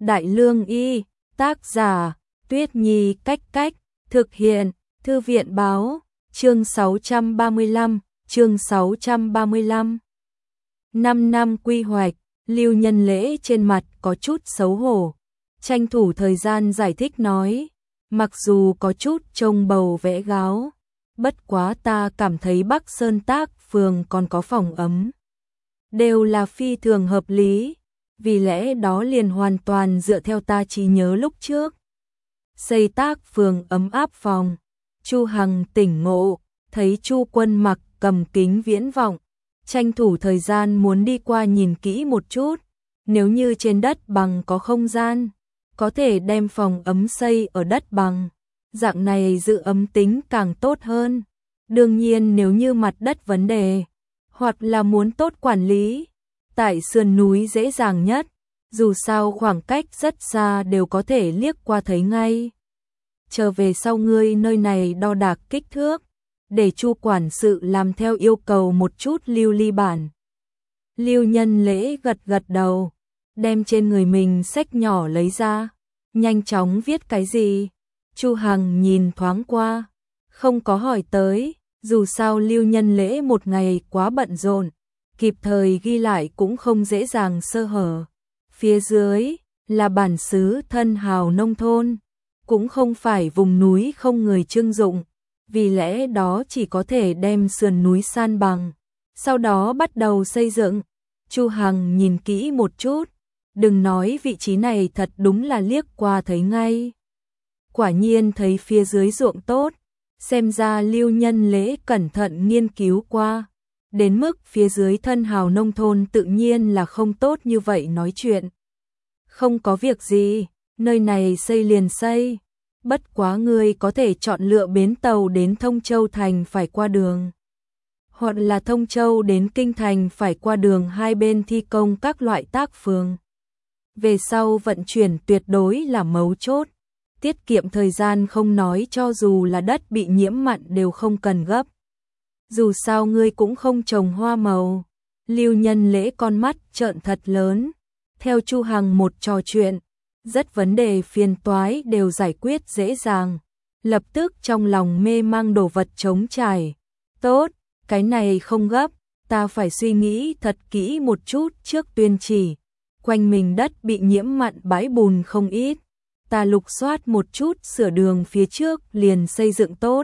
Đại Lương Y, tác giả, Tuyết Nhi Cách Cách, thực hiện, Thư viện Báo, chương 635, chương 635. 5 năm quy hoạch, Lưu Nhân Lễ trên mặt có chút xấu hổ, tranh thủ thời gian giải thích nói, mặc dù có chút trông bầu vẽ gáo, bất quá ta cảm thấy Bắc Sơn Tác Phường còn có phòng ấm, đều là phi thường hợp lý, vì lẽ đó liền hoàn toàn dựa theo ta trí nhớ lúc trước. Xây Tác Phường ấm áp phòng, Chu Hằng tỉnh ngộ, thấy Chu Quân Mặc cầm kính viễn vọng, tranh thủ thời gian muốn đi qua nhìn kỹ một chút, nếu như trên đất bằng có không gian, có thể đem phòng ấm xây ở đất bằng, dạng này giữ ấm tính càng tốt hơn. Đương nhiên nếu như mặt đất vấn đề, hoặc là muốn tốt quản lý, tại sườn núi dễ dàng nhất, dù sao khoảng cách rất xa đều có thể liếc qua thấy ngay. Trở về sau ngươi nơi này đo đạc kích thước, để Chu quản sự làm theo yêu cầu một chút lưu ly bản. Lưu Nhân Lễ gật gật đầu, đem trên người mình sách nhỏ lấy ra, nhanh chóng viết cái gì. Chu Hằng nhìn thoáng qua, không có hỏi tới, dù sao Lưu Nhân Lễ một ngày quá bận rộn, kịp thời ghi lại cũng không dễ dàng sơ hở. Phía dưới là bản xứ thân hào nông thôn, cũng không phải vùng núi không người trưng dụng, vì lẽ đó chỉ có thể đem sườn núi san bằng, sau đó bắt đầu xây dựng. Chu Hằng nhìn kỹ một chút, đừng nói vị trí này thật đúng là liếc qua thấy ngay. Quả nhiên thấy phía dưới ruộng tốt, xem ra Lưu Nhân Lễ cẩn thận nghiên cứu qua, đến mức phía dưới thân hào nông thôn tự nhiên là không tốt như vậy nói chuyện. Không có việc gì, nơi này xây liền xây, bất quá ngươi có thể chọn lựa bến tàu đến Thông Châu Thành phải qua đường, hoặc là Thông Châu đến Kinh Thành phải qua đường, hai bên thi công các loại tác phường. Về sau vận chuyển tuyệt đối là mấu chốt, tiết kiệm thời gian không nói, cho dù là đất bị nhiễm mặn đều không cần gấp. Dù sao ngươi cũng không trồng hoa màu. Lưu Nhân Lễ con mắt trợn thật lớn, theo Chu Hằng một trò chuyện, rất vấn đề phiền toái đều giải quyết dễ dàng, lập tức trong lòng mê mang đồ vật trống trải. Tốt, cái này không gấp, ta phải suy nghĩ thật kỹ một chút trước tuyên chỉ. Quanh mình đất bị nhiễm mặn bãi bùn không ít, ta lục soát một chút sửa đường phía trước liền xây dựng tốt.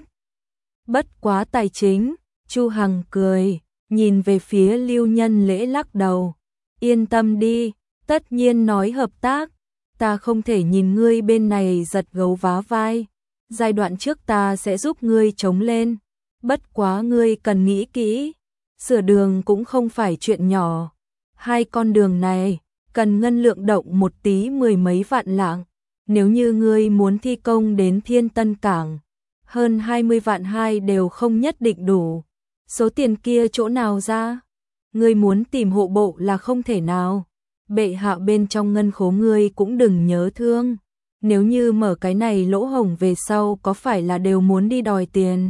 Bất quá tài chính, Chu Hằng cười, nhìn về phía Lưu Nhân Lễ lắc đầu. Yên tâm đi, tất nhiên nói hợp tác, ta không thể nhìn ngươi bên này giật gấu vá vai. Giai đoạn trước ta sẽ giúp ngươi chống lên, bất quá ngươi cần nghĩ kỹ, sửa đường cũng không phải chuyện nhỏ. Hai con đường này cần ngân lượng động một tí 10 mấy vạn lạng, nếu như ngươi muốn thi công đến Thiên Tân Cảng, hơn 20 vạn hai đều không nhất định đủ. Số tiền kia chỗ nào ra? Ngươi muốn tìm hộ bộ là không thể nào. Bệ hạ bên trong ngân khố ngươi cũng đừng nhớ thương. Nếu như mở cái này lỗ hổng về sau có phải là đều muốn đi đòi tiền?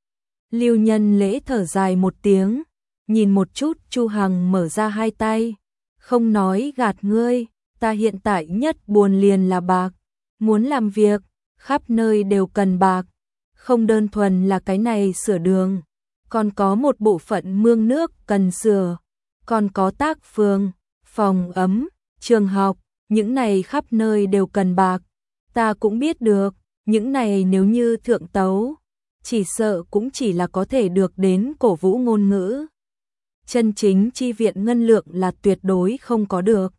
Lưu Nhân Lễ thở dài một tiếng, nhìn một chút Chu Hằng mở ra hai tay. Không nói gạt ngươi, ta hiện tại nhất buồn liền là bạc. Muốn làm việc, khắp nơi đều cần bạc. Không đơn thuần là cái này sửa đường, còn có một bộ phận mương nước cần sửa, còn có tác phường, phòng ấm, trường học, những này khắp nơi đều cần bạc. Ta cũng biết được, những này nếu như thượng tấu, chỉ sợ cũng chỉ là có thể được đến cổ vũ ngôn ngữ. Chân chính chi viện ngân lượng là tuyệt đối không có được.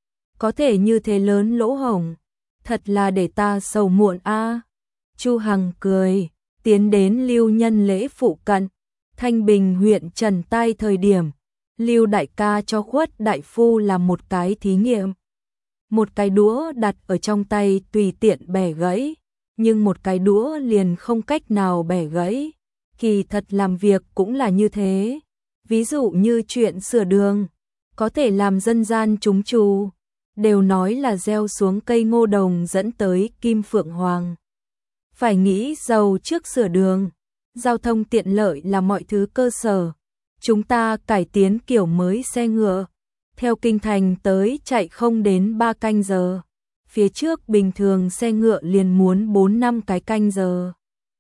Có thể như thế lớn lỗ hổng, thật là để ta sầu muộn a. Chu Hằng cười, tiến đến Lưu Nhân Lễ phụ cận. Thanh Bình huyện Trần Tai thời điểm, Lưu đại ca cho Khuất đại phu làm một cái thí nghiệm. Một cái đũa đặt ở trong tay tùy tiện bẻ gãy, nhưng một cái đũa liền không cách nào bẻ gãy. Kỳ thật làm việc cũng là như thế. Ví dụ như chuyện sửa đường, có thể làm dân gian chúng trù, đều nói là gieo xuống cây ngô đồng dẫn tới kim phượng hoàng. Phải nghĩ giàu trước sửa đường, giao thông tiện lợi là mọi thứ cơ sở. Chúng ta cải tiến kiểu mới xe ngựa, theo Kinh Thành tới chạy không đến 3 canh giờ, phía trước bình thường xe ngựa liền muốn 4-5 cái canh giờ.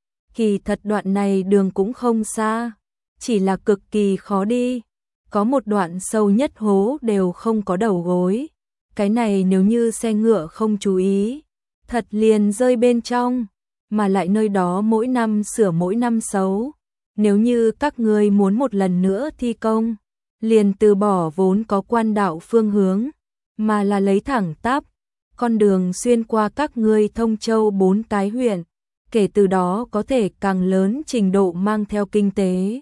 Kỳ thật đoạn này đường cũng không xa, chỉ là cực kỳ khó đi, có một đoạn sâu nhất hố đều không có đầu gối. Cái này nếu như xe ngựa không chú ý, thật liền rơi bên trong, mà lại nơi đó mỗi năm sửa mỗi năm xấu. Nếu như các ngươi muốn một lần nữa thi công, liền từ bỏ vốn có quan đạo phương hướng, mà là lấy thẳng tắp con đường xuyên qua các ngươi Thông Châu 4 cái huyện, kể từ đó có thể càng lớn trình độ mang theo kinh tế.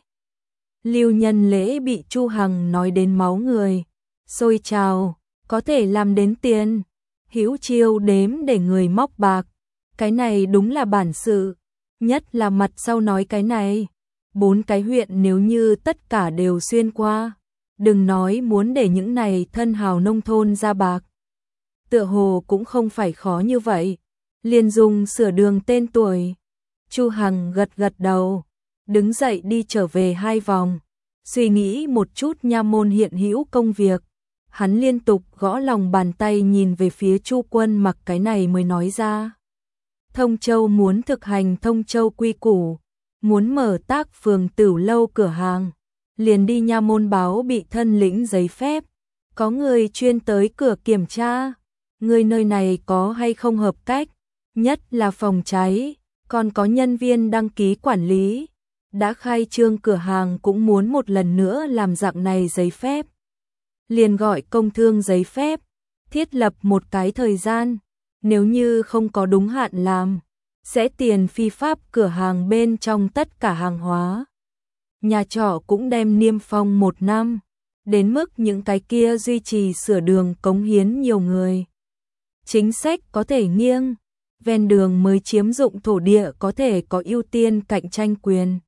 Lưu Nhân Lễ bị Chu Hằng nói đến máu người sôi trào, có thể làm đến tiền, hữu chiêu đếm để người móc bạc, cái này đúng là bản sự, nhất là mặt sau nói cái này, 4 cái huyện nếu như tất cả đều xuyên qua, đừng nói muốn để những này thân hào nông thôn ra bạc. Tựa hồ cũng không phải khó như vậy, liền dùng sửa đường tên tuổi. Chu Hằng gật gật đầu, đứng dậy đi trở về 2 vòng, suy nghĩ một chút nha môn hiện hữu công việc. Hắn liên tục gõ lòng bàn tay nhìn về phía Chu Quân Mặc, cái này mới nói ra. Thông Châu muốn thực hành Thông Châu quy củ, muốn mở tác phường tửu lâu cửa hàng, liền đi nha môn báo bị thân lĩnh giấy phép, có người chuyên tới cửa kiểm tra, người nơi này có hay không hợp cách, nhất là phòng cháy, còn có nhân viên đăng ký quản lý, đã khai trương cửa hàng cũng muốn một lần nữa làm dạng này giấy phép. Liền gọi công thương giấy phép, thiết lập một cái thời gian, nếu như không có đúng hạn làm, sẽ tiền phi pháp cửa hàng bên trong tất cả hàng hóa. Nhà trọ cũng đem niêm phong 1 năm, đến mức những cái kia duy trì sửa đường cống hiến nhiều người. Chính sách có thể nghiêng, ven đường mới chiếm dụng thổ địa có thể có ưu tiên cạnh tranh quyền.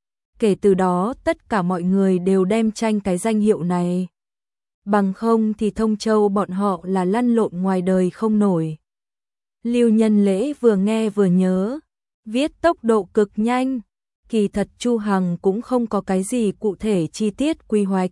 Kể từ đó tất cả mọi người đều đem tranh cái danh hiệu này. Bằng không thì Thông Châu bọn họ là lăn lộn ngoài đời không nổi. Lưu Nhân Lễ vừa nghe vừa nhớ, viết tốc độ cực nhanh, kỳ thật Chu Hằng cũng không có cái gì cụ thể chi tiết quy hoạch.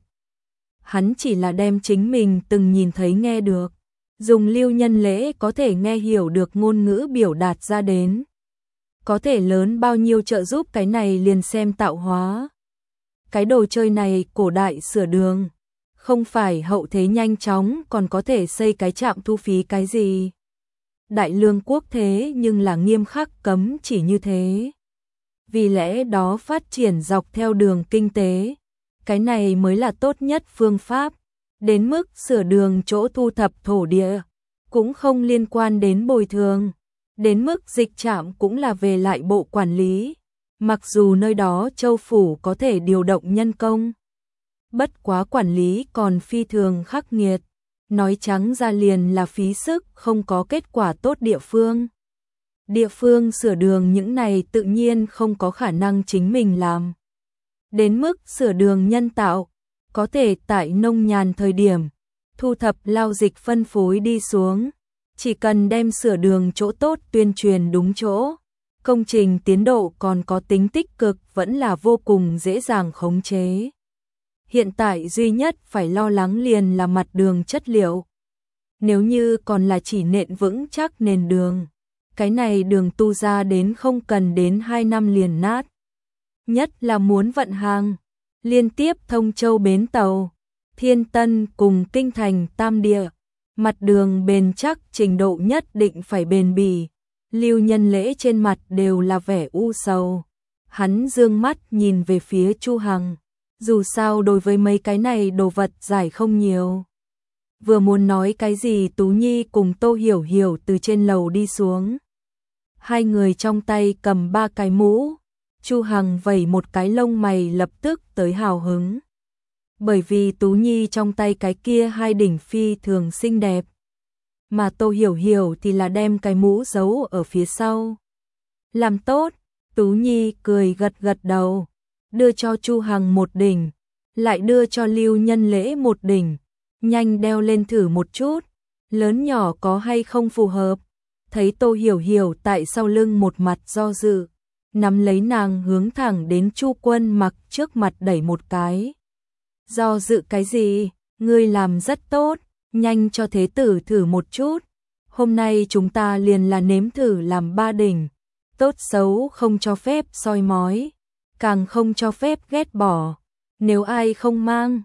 Hắn chỉ là đem chính mình từng nhìn thấy nghe được, dùng Lưu Nhân Lễ có thể nghe hiểu được ngôn ngữ biểu đạt ra đến. Có thể lớn bao nhiêu trợ giúp cái này liền xem tạo hóa. Cái đồ chơi này cổ đại sửa đường, không phải hậu thế nhanh chóng còn có thể xây cái trạm thu phí cái gì. Đại lương quốc thế nhưng là nghiêm khắc cấm chỉ như thế. Vì lẽ đó phát triển dọc theo đường kinh tế, cái này mới là tốt nhất phương pháp. Đến mức sửa đường chỗ thu thập thổ địa, cũng không liên quan đến bồi thường. Đến mức dịch trạm cũng là về lại bộ quản lý. Mặc dù nơi đó châu phủ có thể điều động nhân công, bất quá quản lý còn phi thường khắc nghiệt, nói trắng ra liền là phí sức không có kết quả tốt địa phương. Địa phương sửa đường những này tự nhiên không có khả năng chính mình làm. Đến mức sửa đường nhân tạo, có thể tại nông nhàn thời điểm, thu thập lao dịch phân phối đi xuống. Chỉ cần đem sửa đường chỗ tốt tuyên truyền đúng chỗ, công trình tiến độ còn có tính tích cực vẫn là vô cùng dễ dàng khống chế. Hiện tại duy nhất phải lo lắng liền là mặt đường chất liệu. Nếu như còn là chỉ nện vững chắc nền đường, cái này đường tu ra đến không cần đến 2 năm liền nát. Nhất là muốn vận hàng, liên tiếp Thông Châu bến tàu, Thiên Tân cùng Kinh Thành Tam Địa. Mặt đường bền chắc trình độ nhất định phải bền bỉ. Lưu Nhân Lễ trên mặt đều là vẻ u sầu. Hắn dương mắt nhìn về phía Chu Hằng. Dù sao đối với mấy cái này đồ vật giải không nhiều. Vừa muốn nói cái gì Tú Nhi cùng Tô Hiểu Hiểu từ trên lầu đi xuống. 2 người trong tay cầm 3 cái mũ. Chu Hằng vẩy một cái lông mày lập tức tới hào hứng. Bởi vì Tú Nhi trong tay cái kia 2 đỉnh phi thường xinh đẹp. Mà Tô Hiểu Hiểu thì là đem cái mũ giấu ở phía sau. Làm tốt, Tú Nhi cười gật gật đầu, đưa cho Chu Hằng 1 đỉnh, lại đưa cho Lưu Nhân Lễ 1 đỉnh, nhanh đeo lên thử một chút, lớn nhỏ có hay không phù hợp. Thấy Tô Hiểu Hiểu tại sau lưng một mặt do dự, nắm lấy nàng hướng thẳng đến Chu Quân Mặc trước mặt đẩy một cái. Do dự cái gì, ngươi làm rất tốt, nhanh cho thế tử thử một chút. Hôm nay chúng ta liền là nếm thử làm ba đỉnh, tốt xấu không cho phép soi mói, càng không cho phép ghét bỏ. Nếu ai không mang,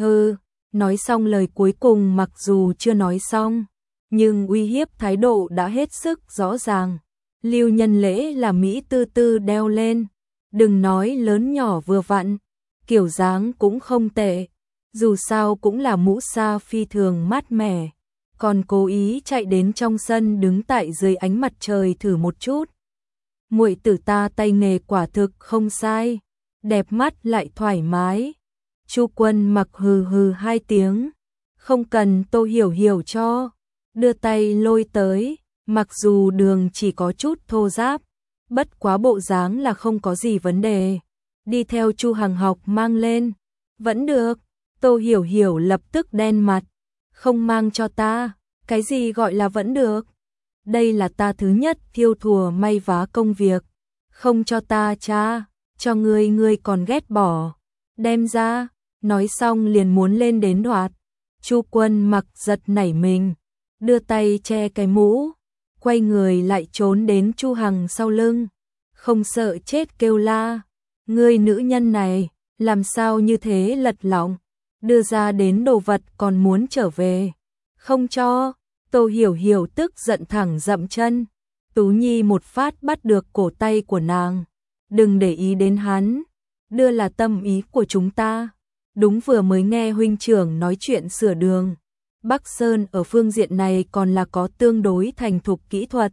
nói xong lời cuối cùng mặc dù chưa nói xong, nhưng uy hiếp thái độ đã hết sức rõ ràng. Lưu Nhân Lễ là Mỹ tư tư đeo lên, đừng nói lớn nhỏ vừa vặn, kiểu dáng cũng không tệ, dù sao cũng là mũ sa phi thường mát mẻ, còn cố ý chạy đến trong sân đứng tại dưới ánh mặt trời thử một chút. Muội tử ta tay nghề quả thực không sai, đẹp mắt lại thoải mái. Chu Quân Mặc hừ hừ hai tiếng, không cần Tô Hiểu Hiểu cho, đưa tay lôi tới, mặc dù đường chỉ có chút thô ráp, bất quá bộ dáng là không có gì vấn đề. Đi theo Chu Hằng học mang lên, vẫn được. Tô Hiểu Hiểu lập tức đen mặt, không mang cho ta, cái gì gọi là vẫn được? Đây là ta thứ nhất thiêu thùa may vá công việc, không cho ta cha, cho ngươi còn ghét bỏ, đem ra. Nói xong liền muốn lên đến đoạt. Chu Quân Mặc giật nảy mình, đưa tay che cái mũ, quay người lại trốn đến Chu Hằng sau lưng, không sợ chết kêu la, ngươi nữ nhân này, làm sao như thế lật lọng, đưa ra đến đồ vật còn muốn trở về, không cho. Tô Hiểu Hiểu tức giận thẳng dậm chân, Tú Nhi một phát bắt được cổ tay của nàng, đừng để ý đến hắn, đưa là tâm ý của chúng ta. Đúng vừa mới nghe huynh trưởng nói chuyện sửa đường, Bắc Sơn ở phương diện này còn là có tương đối thành thục kỹ thuật.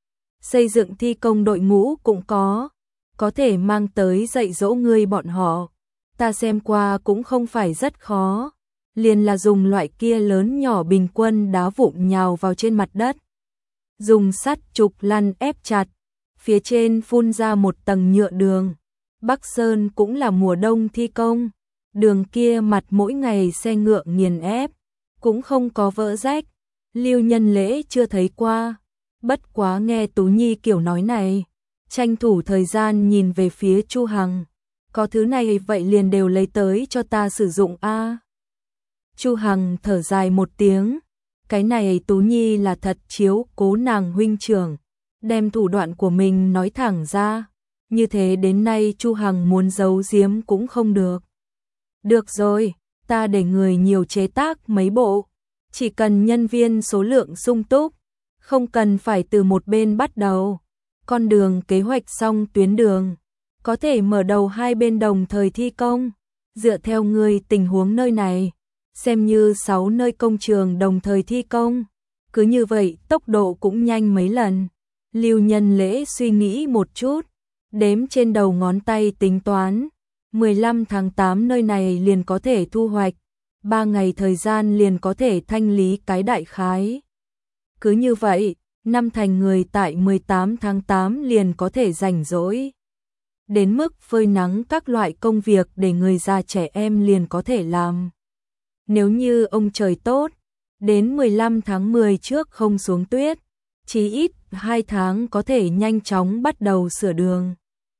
Xây dựng thi công đội ngũ cũng có thể mang tới dạy dỗ ngươi bọn họ. Ta xem qua cũng không phải rất khó, liền là dùng loại kia lớn nhỏ bình quân đá vụn nhào vào trên mặt đất. Dùng sắt trục lăn ép chặt, phía trên phun ra một tầng nhựa đường. Bắc Sơn cũng là mùa đông thi công. Đường kia mặt mỗi ngày xe ngựa nghiền ép, cũng không có vỡ rách. Lưu Nhân Lễ chưa thấy qua, bất quá nghe Tú Nhi kiểu nói này, tranh thủ thời gian nhìn về phía Chu Hằng, có thứ này vậy liền đều lấy tới cho ta sử dụng a. Chu Hằng thở dài một tiếng, cái này Tú Nhi là thật chiếu cố nàng huynh trưởng, đem thủ đoạn của mình nói thẳng ra, như thế đến nay Chu Hằng muốn giấu giếm cũng không được. Được rồi, ta để người nhiều chế tác mấy bộ, chỉ cần nhân viên số lượng sung túc, không cần phải từ một bên bắt đầu. Con đường kế hoạch xong tuyến đường, có thể mở đầu hai bên đồng thời thi công, dựa theo người tình huống nơi này, xem như 6 nơi công trường đồng thời thi công, cứ như vậy tốc độ cũng nhanh mấy lần. Lưu Nhân Lễ suy nghĩ một chút, đếm trên đầu ngón tay tính toán. 15 tháng 8 nơi này liền có thể thu hoạch, 3 ngày thời gian liền có thể thanh lý cái đại khái. Cứ như vậy, năm thành người tại 18 tháng 8 liền có thể rảnh rỗi. Đến mức phơi nắng các loại công việc để người già trẻ em liền có thể làm. Nếu như ông trời tốt, đến 15 tháng 10 trước không xuống tuyết, chí ít 2 tháng có thể nhanh chóng bắt đầu sửa đường.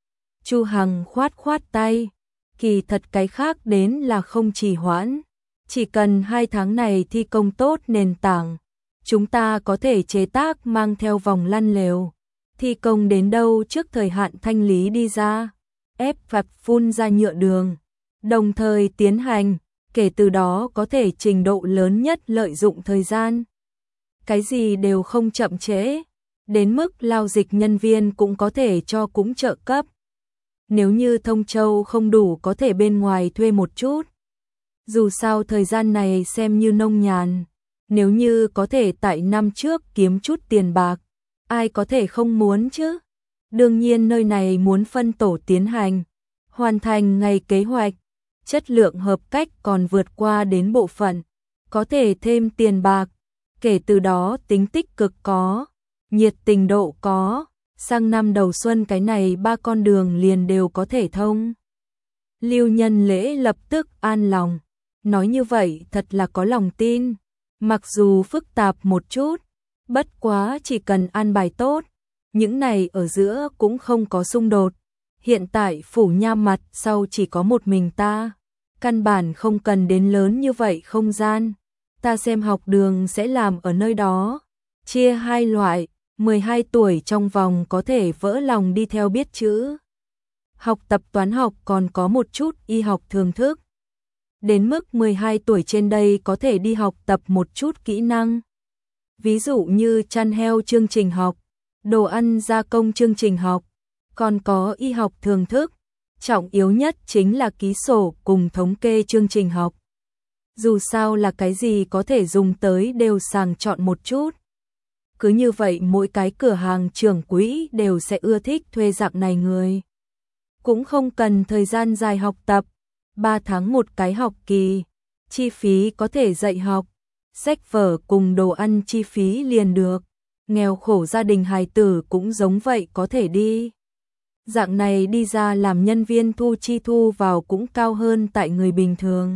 Chu Hằng khoát tay. Kỳ thật cái khác đến là không trì hoãn, chỉ cần 2 tháng này thi công tốt nền tảng, chúng ta có thể chế tác mang theo vòng lăn lều, thi công đến đâu trước thời hạn thanh lý đi ra, ép phạt phun ra nhựa đường, đồng thời tiến hành, kể từ đó có thể trình độ lớn nhất lợi dụng thời gian. Cái gì đều không chậm trễ, đến mức lao dịch nhân viên cũng có thể cho cũng trợ cấp. Nếu như Thông Châu không đủ có thể bên ngoài thuê một chút. Dù sao thời gian này xem như nông nhàn, nếu như có thể tại năm trước kiếm chút tiền bạc, ai có thể không muốn chứ? Đương nhiên nơi này muốn phân tổ tiến hành, hoàn thành ngày kế hoạch, chất lượng hợp cách còn vượt qua đến bộ phận, có thể thêm tiền bạc, kể từ đó tính tích cực có, nhiệt tình độ có. Sang năm đầu xuân cái này 3 con đường liền đều có thể thông. Lưu Nhân Lễ lập tức an lòng, nói như vậy thật là có lòng tin, mặc dù phức tạp một chút, bất quá chỉ cần an bài tốt, những này ở giữa cũng không có xung đột. Hiện tại phủ nha mặt sau chỉ có một mình ta, căn bản không cần đến lớn như vậy không gian, ta xem học đường sẽ làm ở nơi đó, chia hai loại, 12 tuổi trong vòng có thể vỡ lòng đi theo biết chữ. Học tập toán học còn có một chút y học thường thức. Đến mức 12 tuổi trên đây có thể đi học tập một chút kỹ năng. Ví dụ như chăn heo chương trình học, đồ ăn gia công chương trình học, còn có y học thường thức. Trọng yếu nhất chính là ký sổ cùng thống kê chương trình học. Dù sao là cái gì có thể dùng tới đều sàng chọn một chút. Cứ như vậy mỗi cái cửa hàng trưởng quỹ đều sẽ ưa thích thuê dạng này người. Cũng không cần thời gian dài học tập, 3 tháng một cái học kỳ, chi phí có thể dạy học, sách vở cùng đồ ăn chi phí liền được. Nghèo khổ gia đình hài tử cũng giống vậy có thể đi. Dạng này đi ra làm nhân viên thu vào cũng cao hơn tại người bình thường.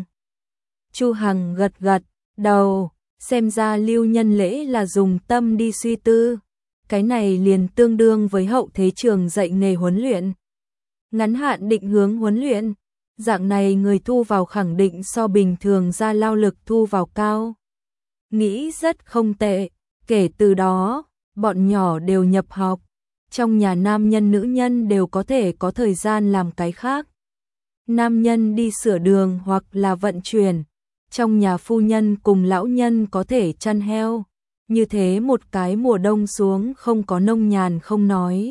Chu Hằng gật gật đầu, xem ra Lưu Nhân Lễ là dùng tâm đi suy tư. Cái này liền tương đương với hậu thế trường dạy nghề huấn luyện. Ngắn hạn định hướng huấn luyện, dạng này người thu vào khẳng định so bình thường ra lao lực thu vào cao. Nghĩ rất không tệ, kể từ đó, bọn nhỏ đều nhập học. Trong nhà nam nhân nữ nhân đều có thể có thời gian làm cái khác. Nam nhân đi sửa đường hoặc là vận chuyển, trong nhà phu nhân cùng lão nhân có thể chăn heo. Như thế một cái mùa đông xuống không có nông nhàn không nói.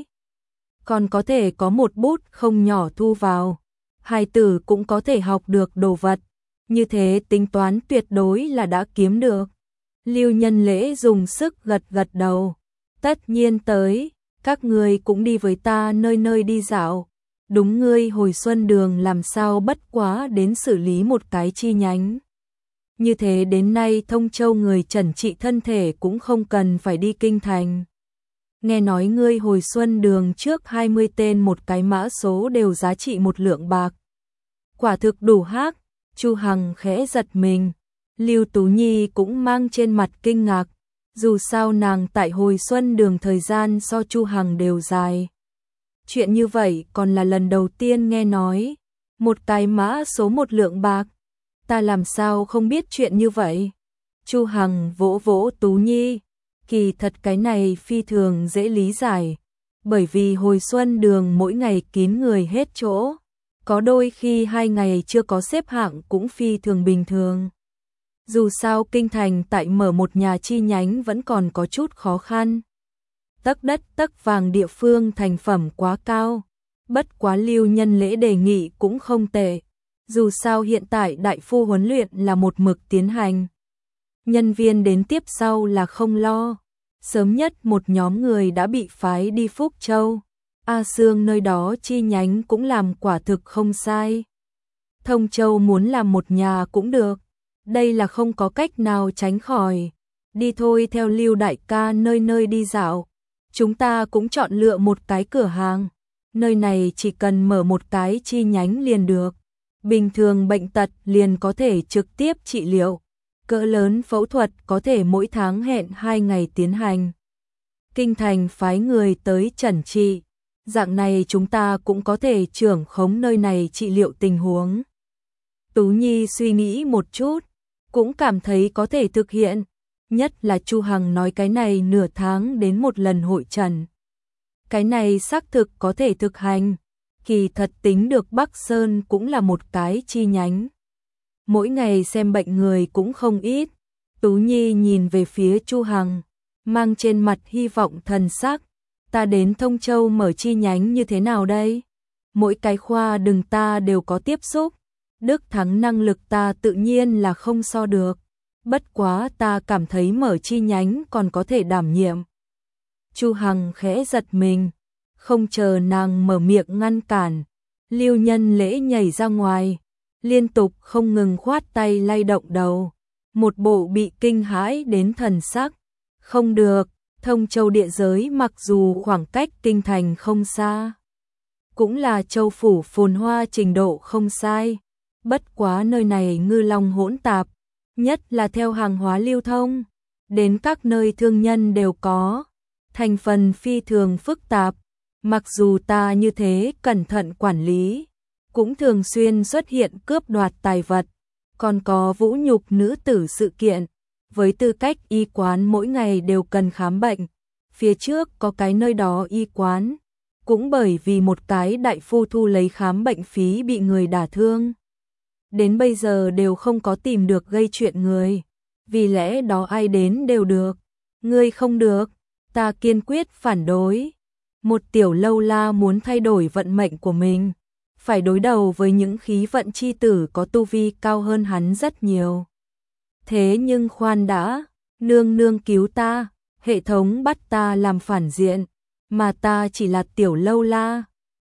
Còn có thể có một bút không nhỏ thu vào. Hài tử cũng có thể học được đồ vật. Như thế tính toán tuyệt đối là đã kiếm được. Lưu Nhân Lễ dùng sức gật gật đầu. Tất nhiên tới, các ngươi cũng đi với ta nơi nơi đi dạo. Đúng ngươi hồi xuân đường làm sao bất quá đến xử lý một cái chi nhánh. Như thế đến nay Thông Châu người trần trị thân thể cũng không cần phải đi kinh thành. Nghe nói ngươi hồi xuân đường trước 20 tên một cái mã số đều giá trị 1 lượng bạc. Quả thực đủ hắc. Chu Hằng khẽ giật mình. Lưu Tú Nhi cũng mang trên mặt kinh ngạc. Dù sao nàng tại hồi xuân đường thời gian so Chu Hằng đều dài. Chuyện như vậy còn là lần đầu tiên nghe nói. Một cái mã số 1 lượng bạc. Ta làm sao không biết chuyện như vậy? Chu Hằng vỗ vỗ Tú Nhi. Kỳ thật cái này phi thường dễ lý giải. Bởi vì hồi xuân đường mỗi ngày kín người hết chỗ. Có đôi khi 2 ngày chưa có xếp hạng cũng phi thường bình thường. Dù sao kinh thành tại mở một nhà chi nhánh vẫn còn có chút khó khăn. Tấc đất tấc vàng địa phương thành phẩm quá cao. Bất quá Lưu Nhân Lễ đề nghị cũng không tệ. Dù sao hiện tại đại phu huấn luyện là một mực tiến hành. Nhân viên đến tiếp sau là không lo. Sớm nhất một nhóm người đã bị phái đi Phúc Châu. A Sương nơi đó chi nhánh cũng làm quả thực không sai. Thông Châu muốn làm một nhà cũng được. Đây là không có cách nào tránh khỏi. Đi thôi theo Lưu đại ca nơi nơi đi dạo. Chúng ta cũng chọn lựa một cái cửa hàng. Nơi này chỉ cần mở một cái chi nhánh liền được. Bình thường bệnh tật liền có thể trực tiếp trị liệu. Cỡ lớn phẫu thuật có thể mỗi tháng hẹn 2 ngày tiến hành. Kinh thành phái người tới chẩn trị. Dạng này chúng ta cũng có thể trưởng khống nơi này trị liệu tình huống. Tú Nhi suy nghĩ một chút, cũng cảm thấy có thể thực hiện. Nhất là Chu Hằng nói cái này nửa tháng đến một lần hội trần. Cái này xác thực có thể thực hành. Kỳ thật tính được Bắc Sơn cũng là một cái chi nhánh. Mỗi ngày xem bệnh người cũng không ít. Tú Nhi nhìn về phía Chu Hằng, mang trên mặt hy vọng thần sắc. Ta đến Thông Châu mở chi nhánh như thế nào đây? Mỗi cái khoa đường ta đều có tiếp xúc. Đức thắng năng lực ta tự nhiên là không so được. Bất quá ta cảm thấy mở chi nhánh còn có thể đảm nhiệm. Chu Hằng khẽ giật mình. Không chờ nàng mở miệng ngăn cản. Lưu Nhân Lễ nhảy ra ngoài. Liên tục không ngừng khoát tay lay động đầu. Một bộ bị kinh hãi đến thần sắc. Không được, Thông Châu địa giới mặc dù khoảng cách kinh thành không xa. Cũng là châu phủ phồn hoa trình độ không sai. Bất quá nơi này ngư long hỗn tạp. Nhất là theo hàng hóa lưu thông. Đến các nơi thương nhân đều có. Thành phần phi thường phức tạp. Mặc dù ta như thế cẩn thận quản lý. Cũng thường xuyên xuất hiện cướp đoạt tài vật. Còn có vũ nhục nữ tử sự kiện. với tư cách y quán mỗi ngày đều cần khám bệnh. Phía trước có cái nơi đó y quán, cũng bởi vì một cái đại phu thu lấy khám bệnh phí bị người đả thương. Đến bây giờ đều không có tìm được gây chuyện người, vì lẽ đó ai đến đều được. Ngươi không được, ta kiên quyết phản đối. Một tiểu lâu la muốn thay đổi vận mệnh của mình, phải đối đầu với những khí vận chi tử có tu vi cao hơn hắn rất nhiều. Thế nhưng khoan đã, nương nương cứu ta, hệ thống bắt ta làm phản diện, mà ta chỉ là tiểu lâu la.